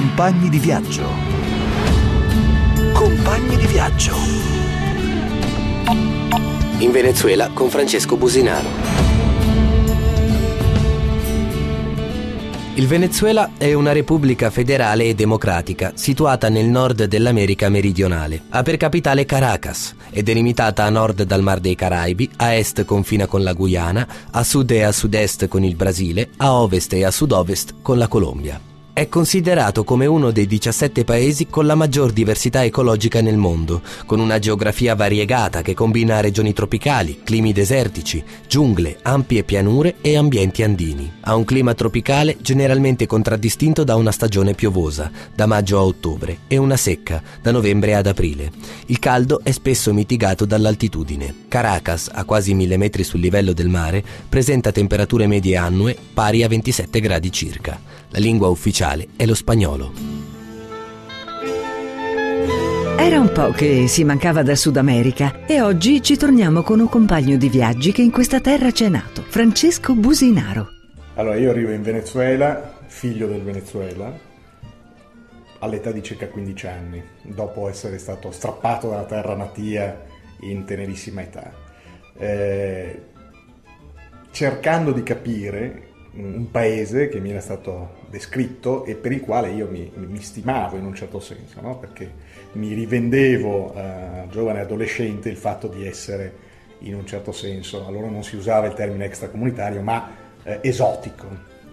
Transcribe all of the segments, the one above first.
Compagni di viaggio. Compagni di viaggio. In Venezuela con Francesco Businaro. Il Venezuela è una repubblica federale e democratica situata nel nord dell'America meridionale. Ha per capitale Caracas, è delimitata a nord dal Mar dei Caraibi, a est confina con la Guyana, a sud e a sud-est con il Brasile, a ovest e a sud-ovest con la Colombia. È considerato come uno dei 17 paesi con la maggior diversità ecologica nel mondo, con una geografia variegata che combina regioni tropicali, climi desertici, giungle, ampie pianure e ambienti andini. Ha un clima tropicale generalmente contraddistinto da una stagione piovosa, da maggio a ottobre, e una secca, da novembre ad aprile. Il caldo è spesso mitigato dall'altitudine. Caracas, a quasi 1000 metri sul livello del mare, presenta temperature medie annue pari a 27 gradi circa. La lingua ufficiale è lo spagnolo. Era un po' che si mancava da Sud America e oggi ci torniamo con un compagno di viaggi che in questa terra c'è nato, Francesco Businaro. Allora, io arrivo in Venezuela, figlio del Venezuela, all'età di circa 15 anni, dopo essere stato strappato dalla terra natia in tenerissima età, cercando di capire un paese che mi era stato descritto e per il quale io mi stimavo in un certo senso, no? Perché mi rivendevo giovane adolescente il fatto di essere in un certo senso, allora non si usava il termine extracomunitario, ma esotico.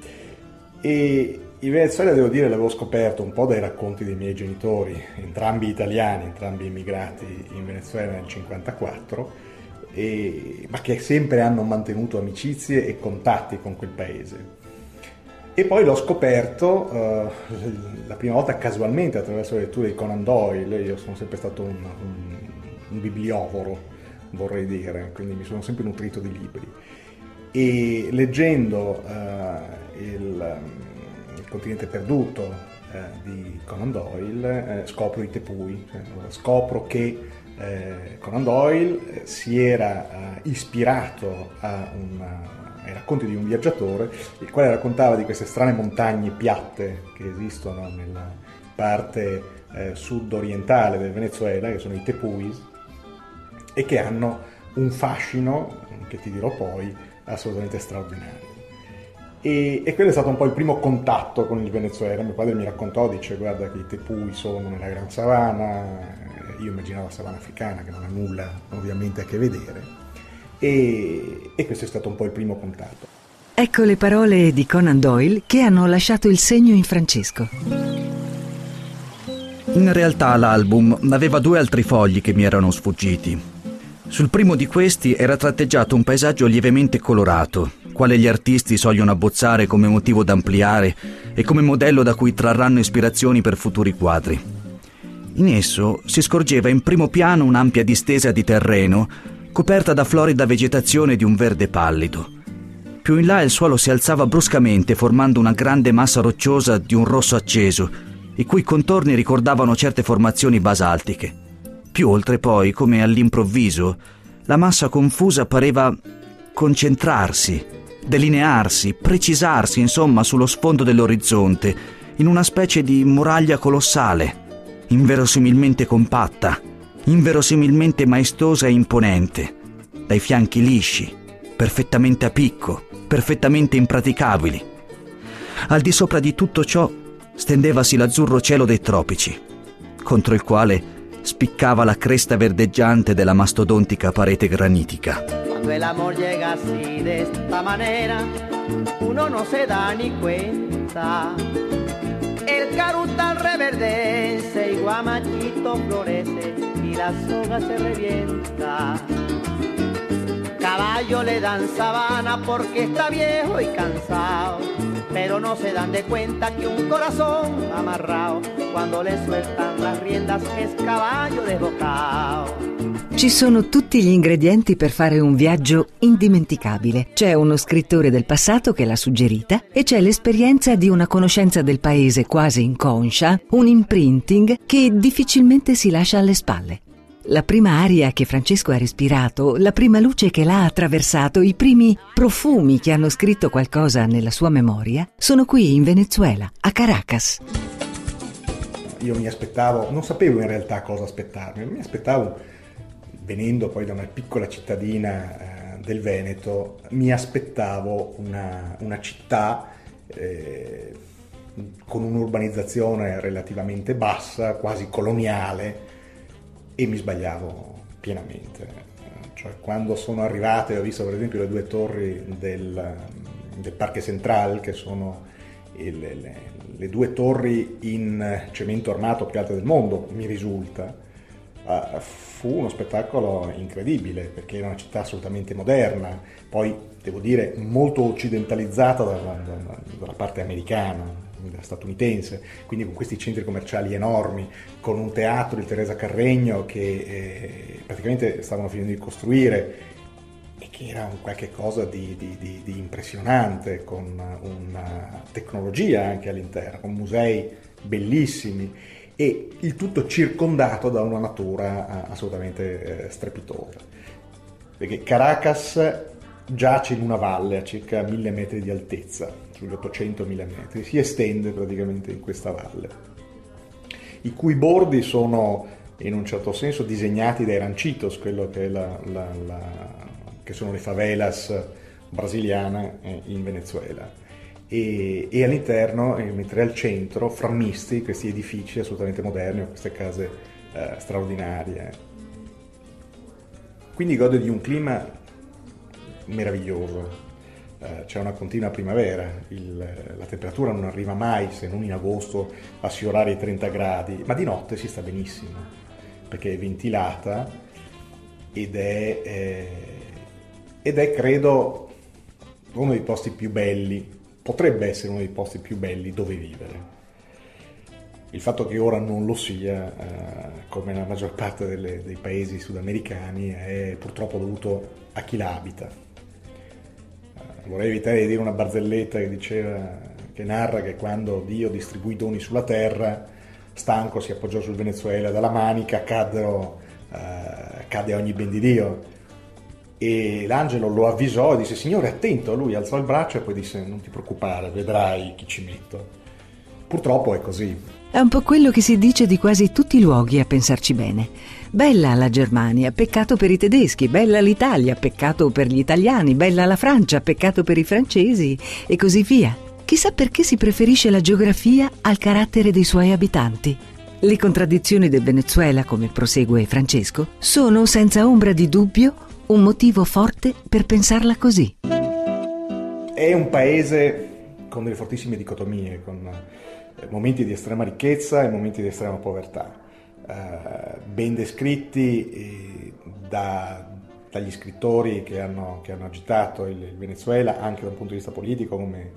E il Venezuela, devo dire, l'avevo scoperto un po' dai racconti dei miei genitori, entrambi italiani, entrambi immigrati in Venezuela nel 1954, ma che sempre hanno mantenuto amicizie e contatti con quel paese. E poi l'ho scoperto la prima volta casualmente attraverso le letture di Conan Doyle. Io sono sempre stato un bibliovoro, vorrei dire, quindi mi sono sempre nutrito di libri. E leggendo il Continente perduto di Conan Doyle scopro i tepui, scopro che Conan Doyle si era ispirato ai racconti di un viaggiatore, il quale raccontava di queste strane montagne piatte che esistono nella parte sud-orientale del Venezuela, che sono i tepuis, e che hanno un fascino, che ti dirò poi, assolutamente straordinario. E quello è stato un po' il primo contatto con il Venezuela. Mio padre mi raccontò, dice: guarda che i tepui sono nella Gran Savana. Io immaginavo la savana africana, che non ha nulla ovviamente a che vedere, e questo è stato un po' il primo contatto. Ecco le parole di Conan Doyle che hanno lasciato il segno in Francesco. In realtà l'album aveva 2 altri fogli che mi erano sfuggiti. Sul primo di questi era tratteggiato un paesaggio lievemente colorato, quale gli artisti sogliono abbozzare come motivo da ampliare e come modello da cui trarranno ispirazioni per futuri quadri. In esso si scorgeva in primo piano un'ampia distesa di terreno coperta da florida vegetazione di un verde pallido. Più in là il suolo si alzava bruscamente formando una grande massa rocciosa di un rosso acceso, i cui contorni ricordavano certe formazioni basaltiche. Più oltre poi, come all'improvviso, la massa confusa pareva concentrarsi, delinearsi, precisarsi, insomma, sullo sfondo dell'orizzonte, in una specie di muraglia colossale, inverosimilmente compatta, inverosimilmente maestosa e imponente, dai fianchi lisci, perfettamente a picco, perfettamente impraticabili. Al di sopra di tutto ciò stendevasi l'azzurro cielo dei tropici, contro il quale spiccava la cresta verdeggiante della mastodontica parete granitica. Quando el amor llega así de esta manera, uno no se da ni cuenta. El carutal reverdece y guamachito florece y la soga se revienta. Caballo le dan sabana porque está viejo y cansado, pero no se dan de cuenta que un corazón amarrado, cuando le sueltan las riendas es caballo desbocado. Ci sono tutti gli ingredienti per fare un viaggio indimenticabile. C'è uno scrittore del passato che l'ha suggerita e c'è l'esperienza di una conoscenza del paese quasi inconscia, un imprinting che difficilmente si lascia alle spalle. La prima aria che Francesco ha respirato, la prima luce che l'ha attraversato, i primi profumi che hanno scritto qualcosa nella sua memoria, sono qui in Venezuela, a Caracas. io mi aspettavo, non sapevo in realtà cosa aspettarmi, mi aspettavo, venendo poi da una piccola cittadina del Veneto, mi aspettavo una città con un'urbanizzazione relativamente bassa, quasi coloniale, e mi sbagliavo pienamente. Cioè, quando sono arrivate, ho visto per esempio le 2 torri del Parque Central, che sono le 2 torri in cemento armato più alte del mondo, mi risulta, fu uno spettacolo incredibile, perché era una città assolutamente moderna, poi devo dire molto occidentalizzata dalla parte americana, statunitense, quindi con questi centri commerciali enormi, con un teatro di Teresa Carreño che praticamente stavano finendo di costruire e che era un qualche cosa di impressionante, con una tecnologia anche all'interno, con musei bellissimi, e il tutto circondato da una natura assolutamente strepitosa, perché Caracas giace in una valle a circa 1000 metri di altezza, sugli 800.000 metri, si estende praticamente in questa valle, i cui bordi sono in un certo senso disegnati dai ranchitos, quello che è che sono le favelas brasiliane in Venezuela, e all'interno, mentre al centro, frammisti questi edifici assolutamente moderni, queste case straordinarie. Quindi gode di un clima meraviglioso. C'è una continua primavera, la temperatura non arriva mai, se non in agosto, a sfiorare i 30 gradi, ma di notte si sta benissimo, perché è ventilata ed è credo uno dei posti più belli, potrebbe essere uno dei posti più belli dove vivere. Il fatto che ora non lo sia, come la maggior parte dei paesi sudamericani, è purtroppo dovuto a chi la abita. Vorrei evitare di dire una barzelletta che narra che quando Dio distribuì doni sulla terra, stanco si appoggiò sul Venezuela, dalla manica cadde ogni ben di Dio, e l'angelo lo avvisò e disse: Signore, attento. Lui alzò il braccio e poi disse: non ti preoccupare, vedrai chi ci metto. Purtroppo è così. È un po' quello che si dice di quasi tutti i luoghi, a pensarci bene. Bella la Germania, peccato per i tedeschi; bella l'Italia, peccato per gli italiani; bella la Francia, peccato per i francesi, e così via. Chissà perché si preferisce la geografia al carattere dei suoi abitanti. Le contraddizioni del Venezuela, come prosegue Francesco, sono senza ombra di dubbio un motivo forte per pensarla così. È un paese con delle fortissime dicotomie, con momenti di estrema ricchezza e momenti di estrema povertà, ben descritti dagli scrittori che hanno agitato il Venezuela anche da un punto di vista politico, come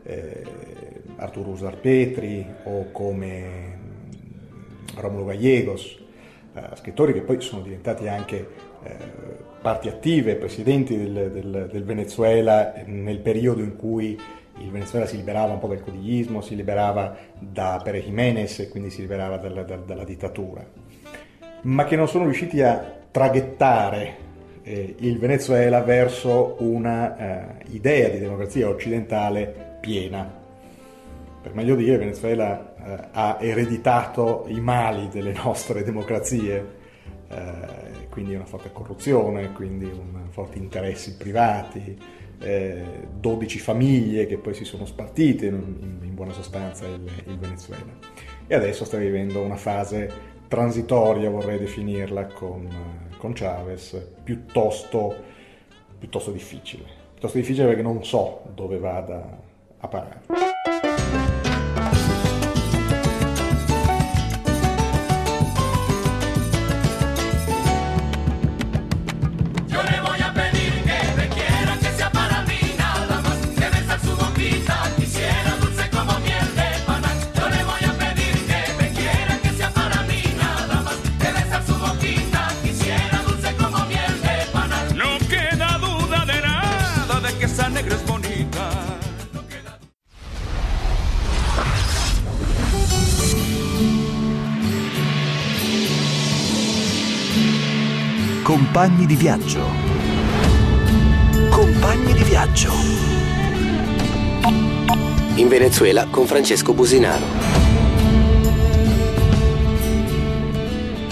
Arturo Uslar Petri o come Rómulo Gallegos, scrittori che poi sono diventati anche parti attive, presidenti del Venezuela nel periodo in cui il Venezuela si liberava un po' dal codillismo, si liberava da Pérez Jiménez e quindi si liberava dalla dittatura, ma che non sono riusciti a traghettare il Venezuela verso una idea di democrazia occidentale piena. Per meglio dire, il Venezuela ha ereditato i mali delle nostre democrazie, quindi una forte corruzione, quindi forti interessi privati, 12 famiglie che poi si sono spartite in buona sostanza il Venezuela, e adesso sta vivendo una fase transitoria, vorrei definirla, con Chavez, piuttosto difficile perché non so dove vada a parare. Compagni di viaggio. Compagni di viaggio. In Venezuela con Francesco Businaro.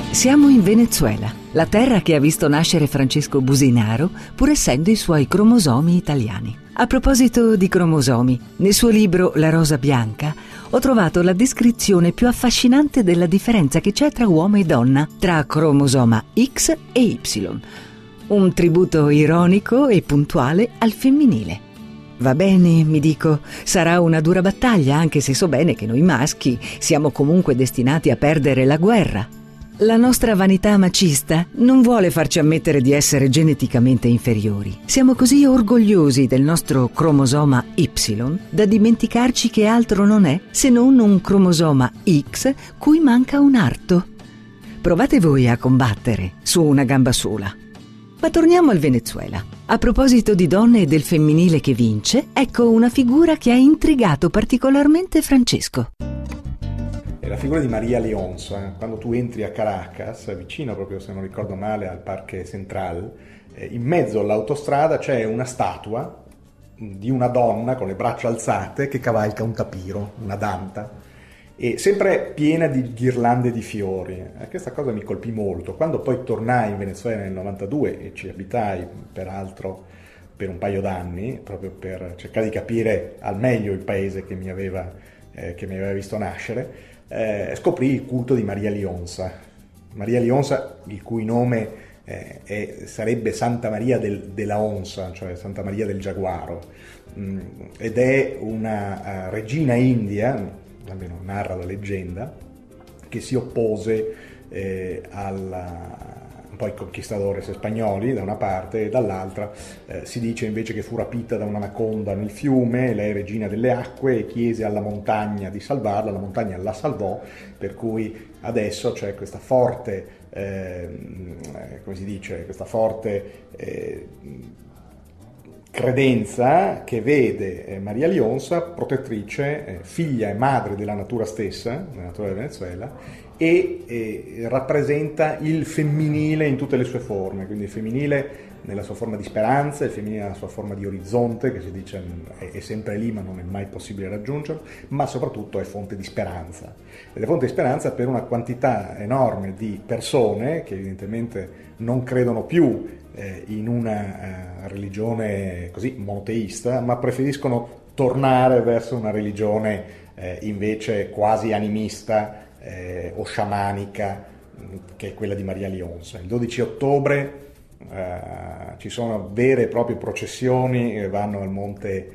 Siamo in Venezuela, la terra che ha visto nascere Francesco Businaro, pur essendo i suoi cromosomi italiani. A proposito di cromosomi, nel suo libro La rosa bianca ho trovato la descrizione più affascinante della differenza che c'è tra uomo e donna, tra cromosoma X e Y. Un tributo ironico e puntuale al femminile. Va bene, mi dico, sarà una dura battaglia, anche se so bene che noi maschi siamo comunque destinati a perdere la guerra. La nostra vanità macista non vuole farci ammettere di essere geneticamente inferiori. Siamo così orgogliosi del nostro cromosoma Y da dimenticarci che altro non è se non un cromosoma X cui manca un arto. Provate voi a combattere su una gamba sola. Ma torniamo al Venezuela. A proposito di donne e del femminile che vince, ecco una figura che ha intrigato particolarmente Francesco. È la figura di María Leonza. Quando tu entri a Caracas, vicino proprio, se non ricordo male, al Parque Central, in mezzo all'autostrada c'è una statua di una donna con le braccia alzate che cavalca un tapiro, una danta, e sempre piena di ghirlande di fiori. Questa cosa mi colpì molto. Quando poi tornai in Venezuela nel 92 e ci abitai peraltro per un paio d'anni, proprio per cercare di capire al meglio il paese che mi aveva visto nascere, scoprì il culto di María Leonza. María Leonza, il cui nome sarebbe Santa Maria della Onza, cioè Santa Maria del Giaguaro, ed è una regina india, almeno narra la leggenda, che si oppose poi conquistadores spagnoli da una parte, e dall'altra si dice invece che fu rapita da un'anaconda nel fiume. Lei è regina delle acque e chiese alla montagna di salvarla, la montagna la salvò, per cui adesso c'è questa forte, come si dice, questa forte credenza che vede María Leonza protettrice, figlia e madre della natura stessa, della natura del Venezuela, e rappresenta il femminile in tutte le sue forme, quindi il femminile nella sua forma di speranza, il femminile nella sua forma di orizzonte, che si dice è sempre lì ma non è mai possibile raggiungerlo, ma soprattutto è fonte di speranza. Ed è fonte di speranza per una quantità enorme di persone che evidentemente non credono più in una religione così monoteista, ma preferiscono tornare verso una religione invece quasi animista o sciamanica, che è quella di María Leonza. Il 12 ottobre ci sono vere e proprie processioni che vanno al monte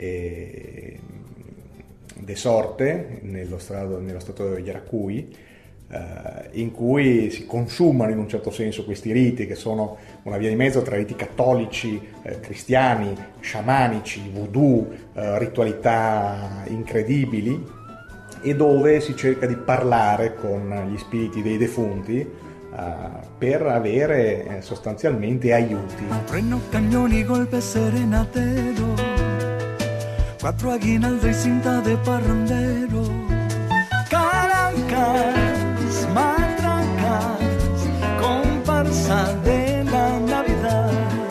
de Sorte, nello stato di Yaracuy, in cui si consumano in un certo senso questi riti, che sono una via di mezzo tra riti cattolici, cristiani, sciamanici, voodoo, ritualità incredibili, e dove si cerca di parlare con gli spiriti dei defunti per avere sostanzialmente aiuti. Trueno, cañón y golpe serenatero, 4 aguinaldo y cinta de parrandero, Caracas, matracas, comparsa de la Navidad,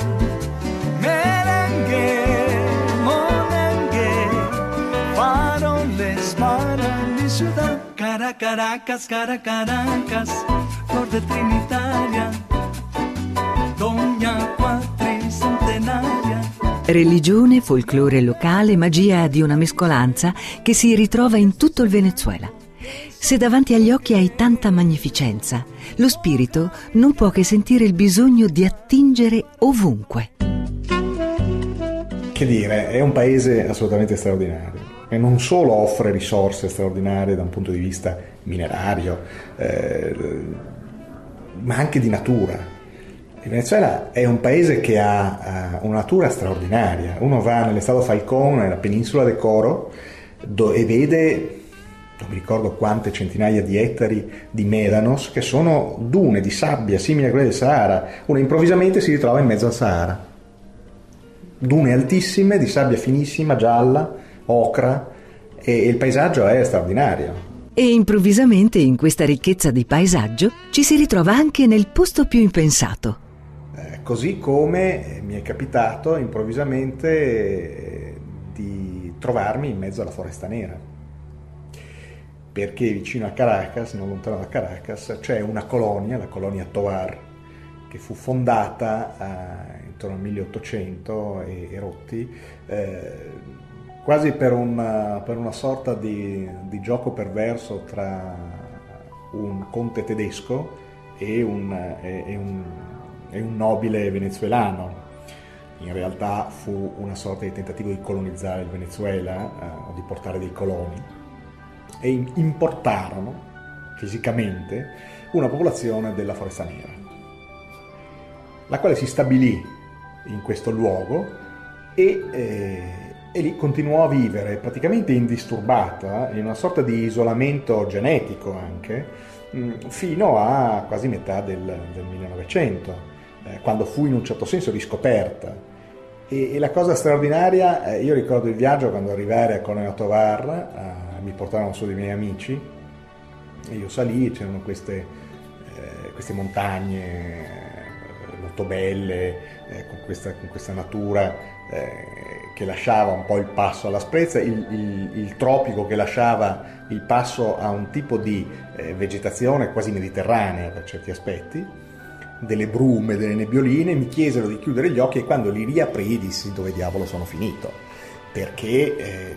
merengue, monengue, faroles para mi ciudad. Caracas, Caracas, flor de Trinitaria, Doña Quattricentenaria. Religione, folklore locale, magia di una mescolanza che si ritrova in tutto il Venezuela. Se davanti agli occhi hai tanta magnificenza, lo spirito non può che sentire il bisogno di attingere ovunque. Che dire, è un paese assolutamente straordinario, e non solo offre risorse straordinarie da un punto di vista minerario, ma anche di natura. Il Venezuela è un paese che ha una natura straordinaria. Uno va nell'Estado Falcón, nella penisola de Coro, e vede, non mi ricordo quante centinaia di ettari di médanos, che sono dune di sabbia simili a quelle del Sahara. Uno improvvisamente si ritrova in mezzo al Sahara. Dune altissime, di sabbia finissima, gialla, ocra, e il paesaggio è straordinario. E improvvisamente in questa ricchezza di paesaggio ci si ritrova anche nel posto più impensato. Così come mi è capitato improvvisamente di trovarmi in mezzo alla Foresta Nera. perché vicino a Caracas, non lontano da Caracas, c'è una colonia, la colonia Tovar, che fu fondata intorno al 1800 e rotti, quasi per una sorta di gioco perverso tra un conte tedesco e un nobile venezuelano. In realtà fu una sorta di tentativo di colonizzare il Venezuela o di portare dei coloni, e importarono fisicamente una popolazione della Foresta Nera, la quale si stabilì in questo luogo e lì continuò a vivere praticamente indisturbata, in una sorta di isolamento genetico anche, fino a quasi metà del 1900, quando fu in un certo senso riscoperta. E la cosa straordinaria, io ricordo il viaggio quando arrivai a Colonia Tovar, mi portarono su dei miei amici e io salì, c'erano queste montagne molto belle, con questa natura che lasciava un po' il passo all'asprezza, il tropico che lasciava il passo a un tipo di vegetazione quasi mediterranea per certi aspetti, delle brume, delle nebbioline. Mi chiesero di chiudere gli occhi e quando li riaprii dissi: dove diavolo sono finito? Perché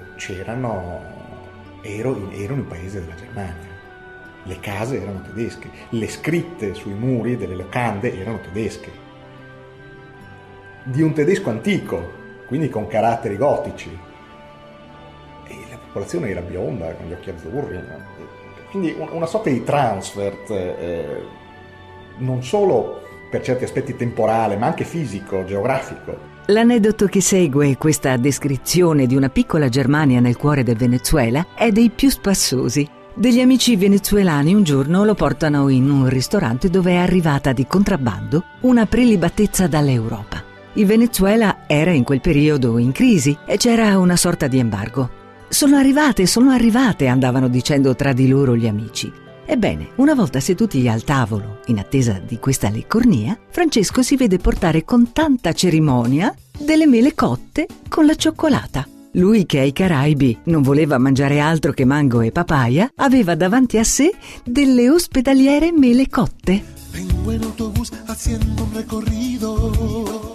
ero in un paese della Germania, le case erano tedesche, le scritte sui muri delle locande erano tedesche, di un tedesco antico, quindi con caratteri gotici, e la popolazione era bionda con gli occhi azzurri, quindi una sorta di transfer, non solo per certi aspetti temporale, ma anche fisico, geografico. L'aneddoto che segue questa descrizione di una piccola Germania nel cuore del Venezuela è dei più spassosi. Degli amici venezuelani un giorno lo portano in un ristorante dove è arrivata di contrabbando una prelibatezza dall'Europa. Il Venezuela era in quel periodo in crisi e c'era una sorta di embargo. Sono arrivate, andavano dicendo tra di loro gli amici. Ebbene, una volta seduti al tavolo, in attesa di questa leccornia, Francesco si vede portare con tanta cerimonia delle mele cotte con la cioccolata. Lui, che ai Caraibi non voleva mangiare altro che mango e papaya, aveva davanti a sé delle ospedaliere mele cotte. Vengo en autobús haciendo un recorrido.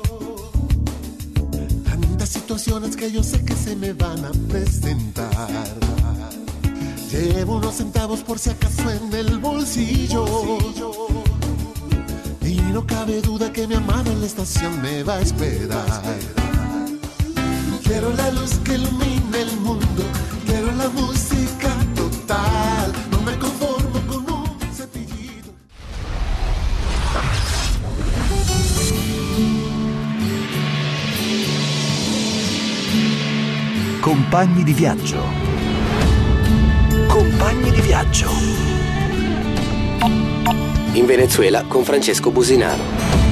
Tantas situaciones que yo sé que se me van a presentar. Llevo unos centavos por si acaso en el bolsillo. Y no cabe duda que mi amada en la estación me va a esperar. Quiero la luz que ilumine el mundo. Quiero la música total. No me conformo con un cepillito. Compagni di viaggio. Compagni di viaggio. In Venezuela con Francesco Businaro.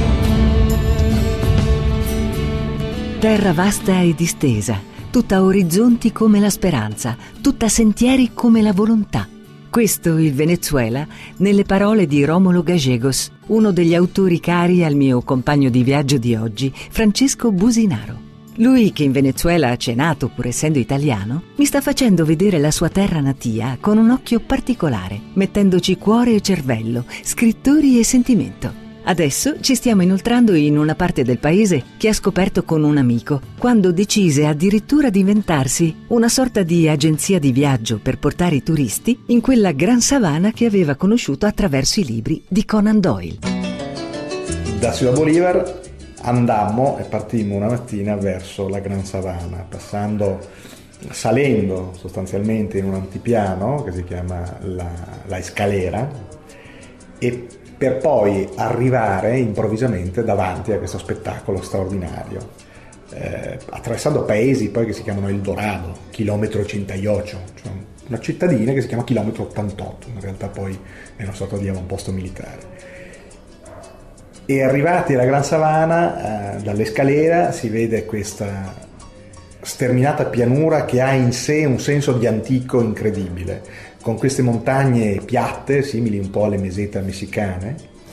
Terra vasta e distesa, tutta orizzonti come la speranza, tutta sentieri come la volontà. Questo il Venezuela, nelle parole di Rómulo Gallegos, uno degli autori cari al mio compagno di viaggio di oggi, Francesco Businaro. Lui, che in Venezuela c'è nato pur essendo italiano, mi sta facendo vedere la sua terra natia con un occhio particolare, mettendoci cuore e cervello, scrittori e sentimento. Adesso ci stiamo inoltrando in una parte del paese che ha scoperto con un amico, quando decise addirittura di inventarsi una sorta di agenzia di viaggio per portare i turisti in quella gran savana che aveva conosciuto attraverso i libri di Conan Doyle. Da Ciudad Bolívar andammo e partimmo una mattina verso la Gran Savana, salendo sostanzialmente in un altipiano che si chiama la Escalera, e per poi arrivare improvvisamente davanti a questo spettacolo straordinario, attraversando paesi poi che si chiamano El Dorado, chilometro 88, cioè una cittadina che si chiama chilometro 88, in realtà poi è una sorta di avamposto militare. E arrivati alla Gran Savana, dall'Escalera si vede questa sterminata pianura che ha in sé un senso di antico incredibile, con queste montagne piatte, simili un po' alle mesete messicane,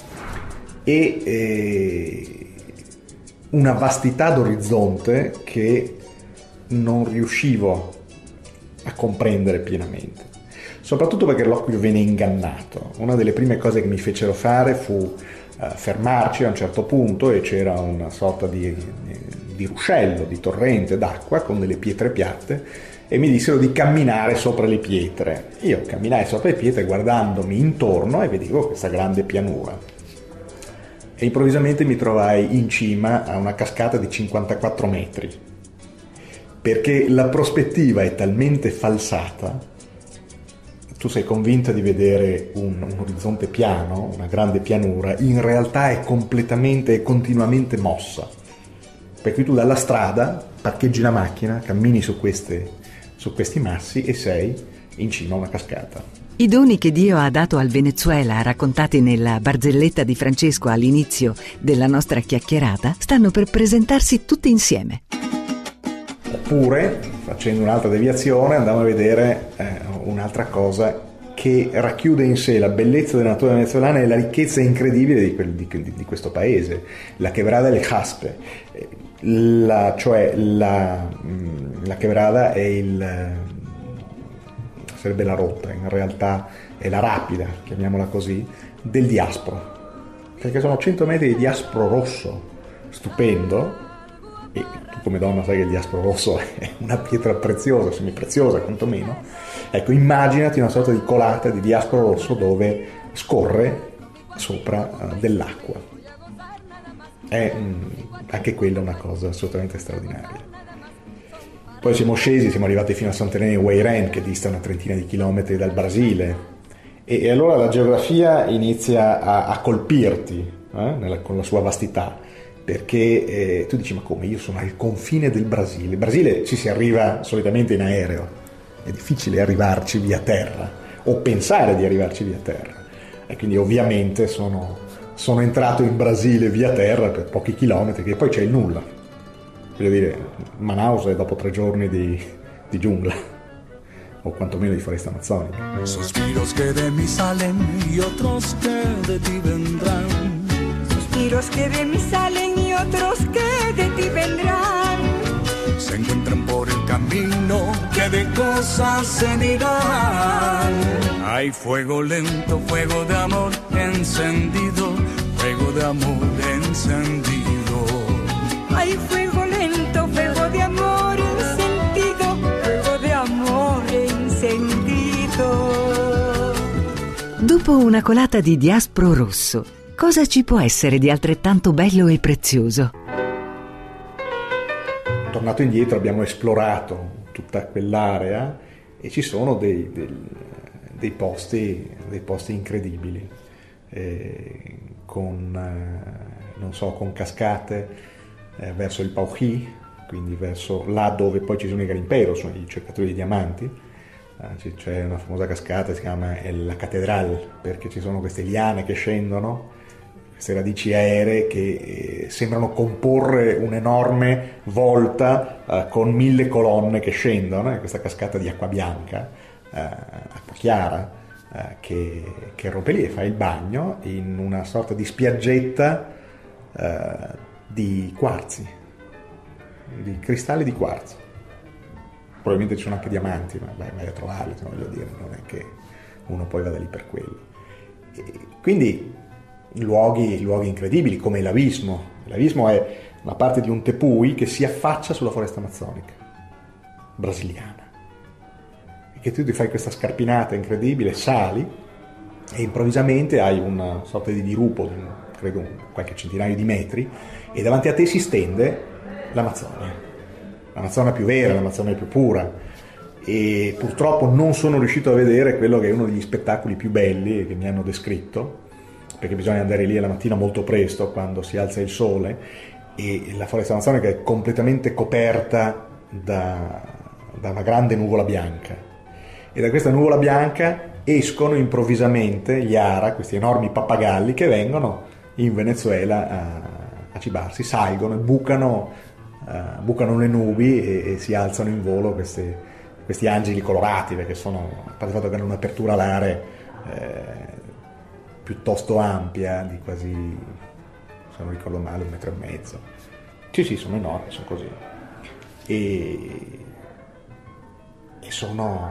e una vastità d'orizzonte che non riuscivo a comprendere pienamente. soprattutto perché l'occhio viene ingannato. Una delle prime cose che mi fecero fare fu fermarci a un certo punto, e c'era una sorta di ruscello, di torrente d'acqua con delle pietre piatte, e mi dissero di camminare sopra le pietre. Io camminai sopra le pietre guardandomi intorno e vedevo questa grande pianura, e improvvisamente mi trovai in cima a una cascata di 54 metri, perché la prospettiva è talmente falsata. Tu sei convinta di vedere un orizzonte piano, una grande pianura, in realtà è completamente e continuamente mossa. Per cui tu dalla strada parcheggi la macchina, cammini su questi massi e sei in cima a una cascata. I doni che Dio ha dato al Venezuela, raccontati nella barzelletta di Francesco all'inizio della nostra chiacchierata, stanno per presentarsi tutti insieme. Oppure, facendo un'altra deviazione, andiamo a vedere un'altra cosa che racchiude in sé la bellezza della natura venezuelana e la ricchezza incredibile di questo paese, la Quebrada del Jaspe. La Quebrada sarebbe la rotta, in realtà è la rapida, chiamiamola così, del diaspro, perché sono 100 metri di diaspro rosso, stupendo. E tu come donna sai che il diaspro rosso è una pietra preziosa, semipreziosa quantomeno. Ecco, immaginati una sorta di colata di diaspro rosso dove scorre sopra dell'acqua. È anche quella una cosa assolutamente straordinaria. Poi siamo arrivati fino a Sant'Elena di Guairén, che dista una trentina di chilometri dal Brasile, e allora la geografia inizia a colpirti con la sua vastità, perché tu dici: ma come, io sono al confine del Brasile. Il Brasile ci si arriva solitamente in aereo, è difficile arrivarci via terra o pensare di arrivarci via terra, e quindi ovviamente sono entrato in Brasile via terra per pochi chilometri, che poi c'è il nulla. Voglio dire, Manaus è dopo 3 giorni di giungla, o quantomeno di foresta amazzonica. Suspiros que de mí salen y otros que de ti vendrán. Suspiros que de mí salen y otros que de ti vendrán. Se encuentran por el camino que de cosas se dirán. Hay fuego lento, fuego de amor encendido, fuego de amor encendido. Hay fuego lento, fuego de amor encendido, fuego de amor encendido. Dopo una colata di diaspro rosso, cosa ci può essere di altrettanto bello e prezioso? Tornato indietro abbiamo esplorato tutta quell'area e ci sono dei posti incredibili, con cascate verso il Paují, quindi verso là dove poi ci sono i garimpeiros, sono i cercatori di diamanti. C'è una famosa cascata che si chiama la Catedral, perché ci sono queste liane che scendono, queste radici aeree che sembrano comporre un'enorme volta con 1000 colonne che scendono, e questa cascata di acqua bianca, acqua chiara, che rompe lì e fa il bagno in una sorta di spiaggetta di quarzi, di cristalli di quarzo. Probabilmente ci sono anche diamanti, ma vai a trovarli, voglio dire, non è che uno poi vada lì per quello. Quindi luoghi incredibili come l'Abismo. L'Abismo è una parte di un tepuy che si affaccia sulla foresta amazzonica brasiliana, e che tu ti fai questa scarpinata incredibile, sali e improvvisamente hai una sorta di dirupo, credo qualche centinaio di metri, e davanti a te si stende l'Amazzonia più vera, l'Amazzonia più pura. E purtroppo non sono riuscito a vedere quello che è uno degli spettacoli più belli che mi hanno descritto, perché bisogna andare lì alla mattina molto presto, quando si alza il sole, e la foresta amazzonica è completamente coperta da una grande nuvola bianca, e da questa nuvola bianca escono improvvisamente gli ara, questi enormi pappagalli che vengono in Venezuela a cibarsi, salgono e bucano le nubi e si alzano in volo questi angeli colorati, perché sono, a parte il fatto che hanno un'apertura alare piuttosto ampia, di quasi, se non ricordo male, 1,5 metri. Sì, sono enormi, sono così. E sono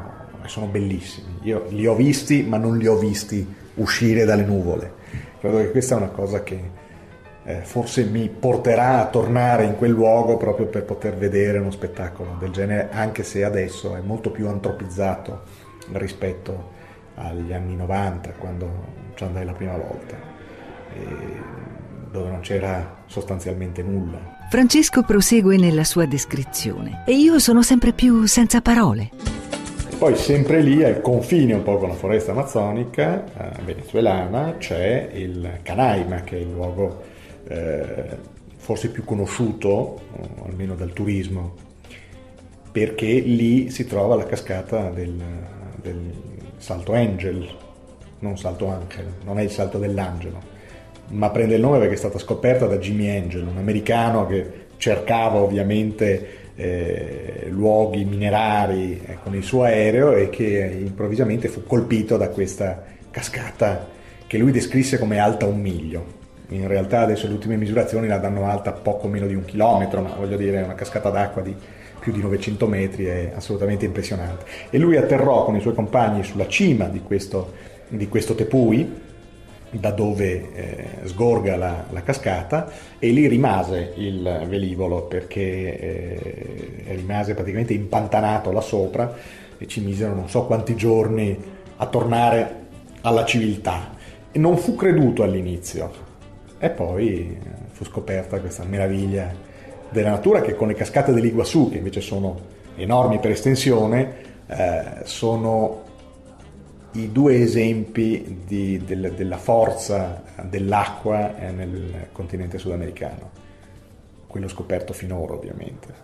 sono bellissimi. Io li ho visti, ma non li ho visti uscire dalle nuvole. Credo che questa è una cosa che forse mi porterà a tornare in quel luogo proprio per poter vedere uno spettacolo del genere, anche se adesso è molto più antropizzato rispetto agli anni 90, quando ci andai la prima volta, dove non c'era sostanzialmente nulla. Francesco prosegue nella sua descrizione e io sono sempre più senza parole. Poi sempre lì, al confine un po' con la foresta amazzonica venezuelana, c'è il Canaima, che è il luogo forse più conosciuto, almeno dal turismo, perché lì si trova la cascata del Salto Angel, non Salto Angel, non è il Salto dell'Angelo, ma prende il nome perché è stata scoperta da Jimmy Angel, un americano che cercava ovviamente luoghi minerari con il suo aereo e che improvvisamente fu colpito da questa cascata che lui descrisse come alta 1 miglio. In realtà adesso le ultime misurazioni la danno alta poco meno di 1 chilometro, ma voglio dire, una cascata d'acqua di più di 900 metri è assolutamente impressionante. E lui atterrò con i suoi compagni sulla cima di questo tepui, da dove sgorga la cascata, e lì rimase il velivolo perché rimase praticamente impantanato là sopra e ci misero non so quanti giorni a tornare alla civiltà. E non fu creduto all'inizio. E poi fu scoperta questa meraviglia della natura, che con le cascate dell'Iguazú, che invece sono enormi per estensione, sono i 2 esempi della forza dell'acqua nel continente sudamericano, quello scoperto finora ovviamente.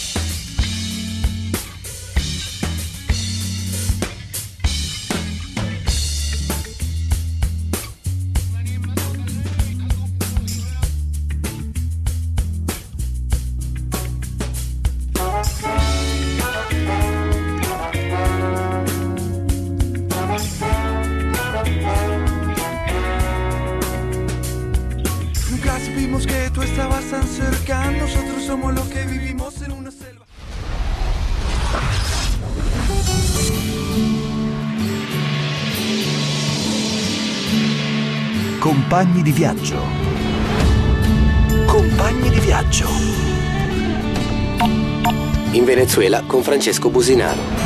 Compagni di viaggio. Compagni di viaggio. In Venezuela con Francesco Businaro.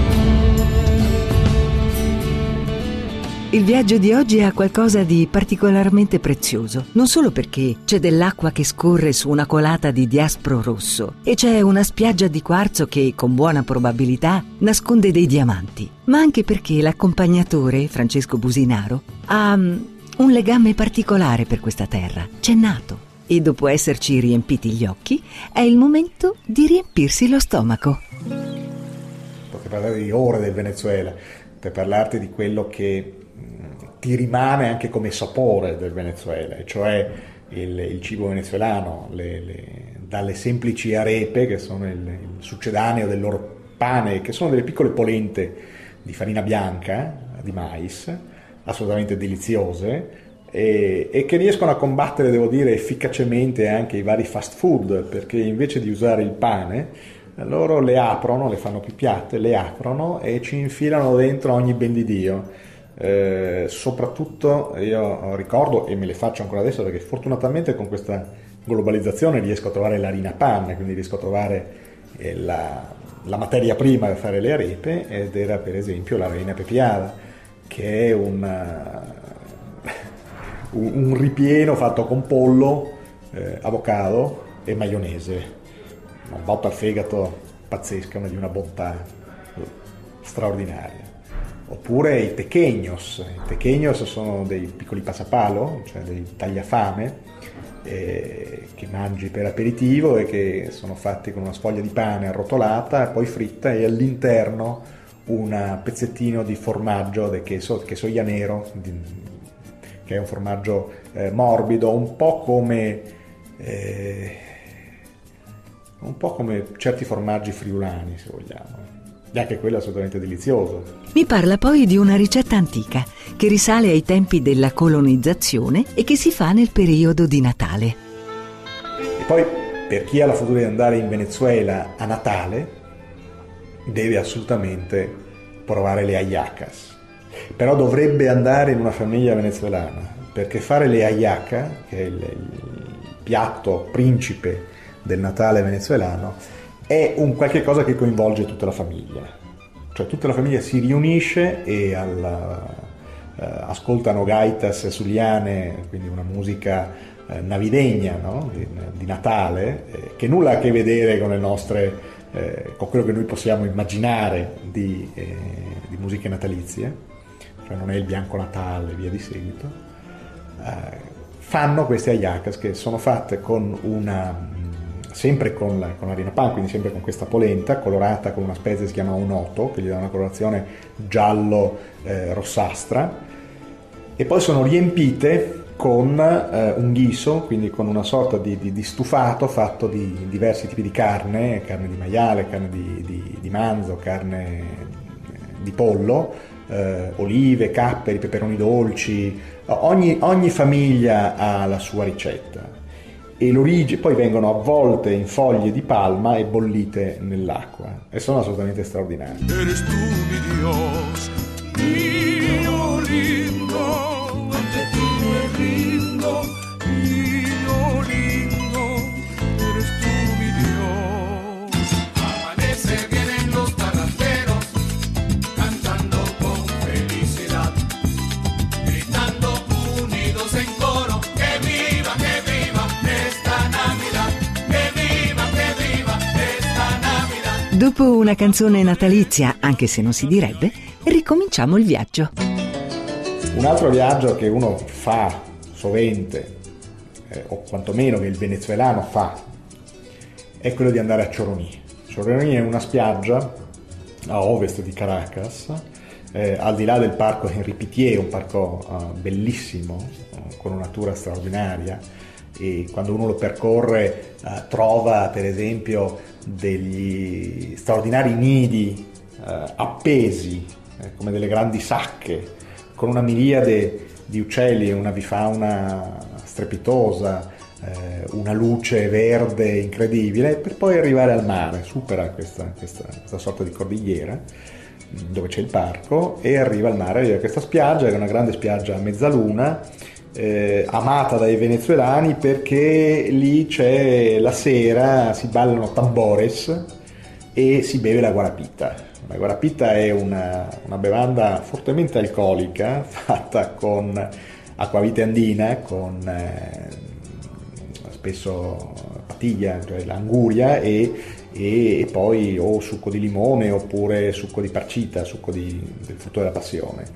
Il viaggio di oggi ha qualcosa di particolarmente prezioso, non solo perché c'è dell'acqua che scorre su una colata di diaspro rosso e c'è una spiaggia di quarzo che, con buona probabilità, nasconde dei diamanti, ma anche perché l'accompagnatore, Francesco Businaro, ha un legame particolare per questa terra. C'è nato e dopo esserci riempiti gli occhi è il momento di riempirsi lo stomaco. Potrei parlare di ore del Venezuela, per parlarti di quello che ti rimane anche come sapore del Venezuela, cioè il cibo venezuelano, dalle semplici arepe, che sono il succedaneo del loro pane, che sono delle piccole polente di farina bianca, di mais, assolutamente deliziose, e che riescono a combattere, devo dire, efficacemente anche i vari fast food, perché invece di usare il pane, loro le aprono, le fanno più piatte, le aprono e ci infilano dentro ogni ben di Dio. Soprattutto io ricordo, e me le faccio ancora adesso perché fortunatamente con questa globalizzazione riesco a trovare l'harina pan, quindi riesco a trovare la materia prima per fare le arepe, ed era per esempio la reina pepiada, che è un ripieno fatto con pollo, avocado e maionese, una botta al fegato pazzesca, ma di una bontà straordinaria. Oppure i tequeños. I tequeños sono dei piccoli passapalo, cioè dei tagliafame, che mangi per aperitivo e che sono fatti con una sfoglia di pane arrotolata, poi fritta, e all'interno un pezzettino di formaggio de queso llanero, che è un formaggio morbido, un po' come certi formaggi friulani, se vogliamo. E anche quello è assolutamente delizioso. Mi parla poi di una ricetta antica che risale ai tempi della colonizzazione e che si fa nel periodo di Natale. E poi, per chi ha la fortuna di andare in Venezuela a Natale, deve assolutamente provare le hallacas, però dovrebbe andare in una famiglia venezuelana, perché fare le hallacas, che è il piatto principe del Natale venezuelano, è un qualche cosa che coinvolge tutta la famiglia, cioè tutta la famiglia si riunisce e ascoltano gaitas zuliane, quindi una musica navideña, no? di Natale, che nulla ha a che vedere con le nostre, con quello che noi possiamo immaginare di musiche natalizie, cioè non è il Bianco Natale e via di seguito. Fanno queste hallacas che sono fatte con sempre con l'harina pan, quindi sempre con questa polenta colorata con una spezia che si chiama onoto, che gli dà una colorazione giallo rossastra, e poi sono riempite con un ghiso, quindi con una sorta di stufato fatto di diversi tipi di carne di maiale, carne di manzo, carne di pollo, olive, capperi, peperoni dolci. Ogni famiglia ha la sua ricetta e l'origine, poi vengono avvolte in foglie di palma e bollite nell'acqua e sono assolutamente straordinarie. Eres tú mi Dios, niño lindo, ante ti me rindo, niño lindo, eres tú mi Dios. Amanece, vienen los parranderos, cantando con felicidad, gritando unidos en coro, que viva esta Navidad, que viva esta Navidad. Dopo una canzone natalizia, anche se non si direbbe, ricominciamo il viaggio. Un altro viaggio che uno fa sovente, o quantomeno che il venezuelano fa, è quello di andare a Choroní. Choroní è una spiaggia a ovest di Caracas, al di là del parco Henri Pittier, un parco bellissimo, con una natura straordinaria, e quando uno lo percorre trova per esempio degli straordinari nidi appesi come delle grandi sacche, con una miriade di uccelli, una avifauna strepitosa, una luce verde incredibile, per poi arrivare al mare. Supera questa sorta di cordigliera dove c'è il parco e arriva al mare. Arriva a questa spiaggia, che è una grande spiaggia a mezzaluna, amata dai venezuelani perché lì c'è la sera, si ballano tambores e si beve la guarapita. La guarapita è una bevanda fortemente alcolica fatta con acquavite andina, con spesso patiglia, cioè l'anguria, e poi o succo di limone oppure succo di parcita, del frutto della passione.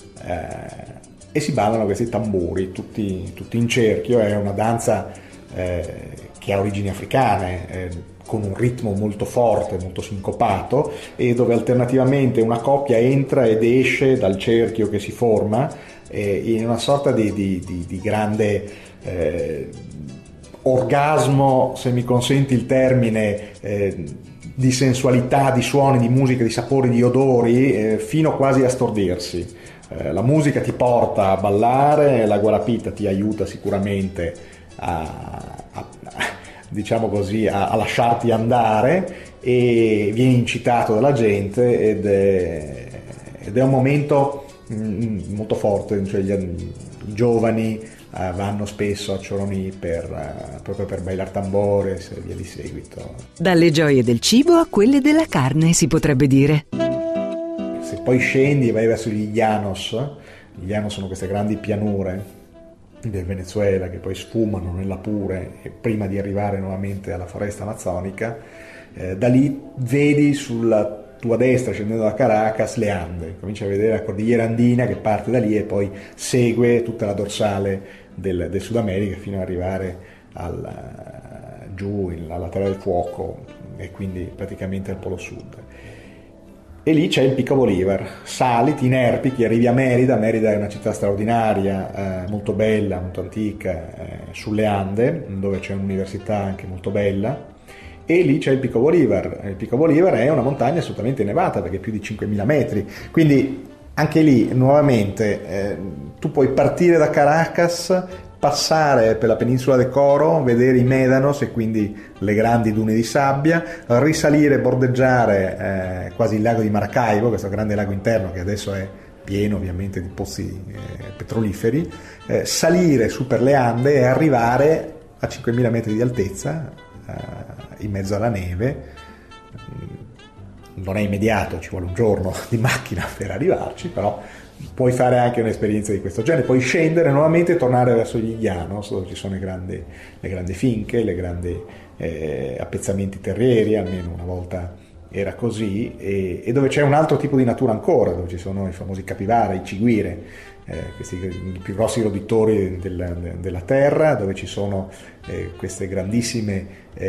E si ballano questi tamburi tutti in cerchio. È una danza che ha origini africane, con un ritmo molto forte, molto sincopato, e dove alternativamente una coppia entra ed esce dal cerchio che si forma in una sorta di grande orgasmo, se mi consenti il termine, di sensualità, di suoni, di musica, di sapori, di odori, fino quasi a stordirsi. La musica ti porta a ballare, la guarapita ti aiuta sicuramente diciamo così, a lasciarti andare, e vieni incitato dalla gente ed è un momento molto forte. Cioè i giovani vanno spesso a Choroní proprio per bailar tambores e via di seguito. Dalle gioie del cibo a quelle della carne, si potrebbe dire. Se poi scendi e vai verso gli llanos sono queste grandi pianure del Venezuela che poi sfumano nell'Apure, e prima di arrivare nuovamente alla foresta amazzonica, da lì vedi sulla tua destra, scendendo da Caracas, le Ande. Cominci a vedere la cordigliera andina che parte da lì e poi segue tutta la dorsale del Sud America fino ad arrivare giù alla Terra del Fuoco, e quindi praticamente al Polo Sud. E lì c'è il Pico Bolívar. Sali, ti inerpichi, arrivi a Mérida. Mérida è una città straordinaria, molto bella, molto antica, sulle Ande, dove c'è un'università anche molto bella, e lì c'è il Pico Bolívar. Il Pico Bolívar è una montagna assolutamente nevata, perché è più di 5.000 metri, quindi anche lì nuovamente tu puoi partire da Caracas passare per la penisola del Coro, vedere i Médanos e quindi le grandi dune di sabbia, risalire, bordeggiare quasi il lago di Maracaibo, questo grande lago interno che adesso è pieno ovviamente di pozzi petroliferi, salire su per le Ande e arrivare a 5.000 metri di altezza, in mezzo alla neve. Non è immediato, ci vuole un giorno di macchina per arrivarci, però puoi fare anche un'esperienza di questo genere, puoi scendere nuovamente e tornare verso gli Llanos, dove ci sono le grandi finche, le grandi appezzamenti terrieri, almeno una volta era così, e dove c'è un altro tipo di natura ancora, dove ci sono i famosi capivara, i ciguire, questi i più grossi roditori della terra, dove ci sono queste grandissime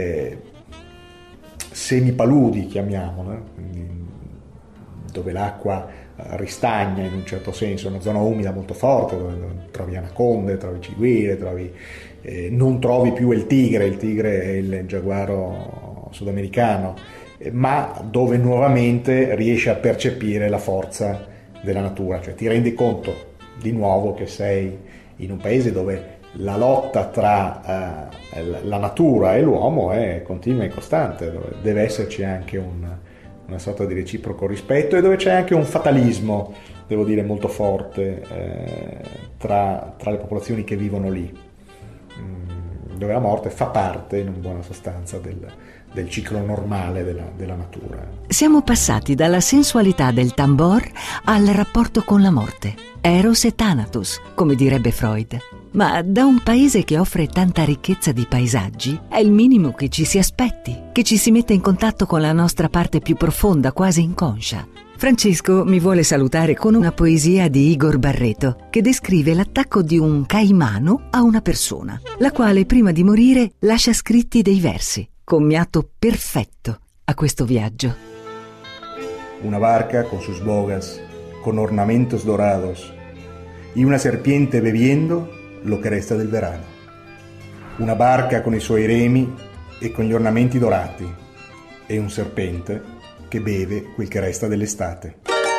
semipaludi, chiamiamole, dove l'acqua ristagna in un certo senso, è una zona umida molto forte, dove trovi anaconde, trovi ciguire, non trovi più il tigre è il giaguaro sudamericano, ma dove nuovamente riesci a percepire la forza della natura, cioè ti rendi conto di nuovo che sei in un paese dove la lotta tra la natura e l'uomo è continua e costante, dove deve esserci anche una sorta di reciproco rispetto e dove c'è anche un fatalismo, devo dire, molto forte tra le popolazioni che vivono lì, dove la morte fa parte, in buona sostanza, del ciclo normale della natura. Siamo passati dalla sensualità del tambor al rapporto con la morte, Eros e Thanatos, come direbbe Freud. Ma da un paese che offre tanta ricchezza di paesaggi è il minimo che ci si aspetti, che ci si metta in contatto con la nostra parte più profonda, quasi inconscia. Francesco mi vuole salutare con una poesia di Igor Barreto che descrive l'attacco di un caimano a una persona, la quale prima di morire lascia scritti dei versi, commiato perfetto a questo viaggio. Una barca con sus bogas, con ornamentos dorados, y una serpiente bebiendo lo che resta del verano. Una barca con i suoi remi e con gli ornamenti dorati, e un serpente che beve quel che resta dell'estate.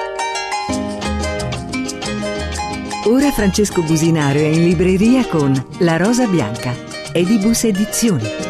Ora Francesco Businaro è in libreria con La Rosa Bianca, Edibus Edizioni.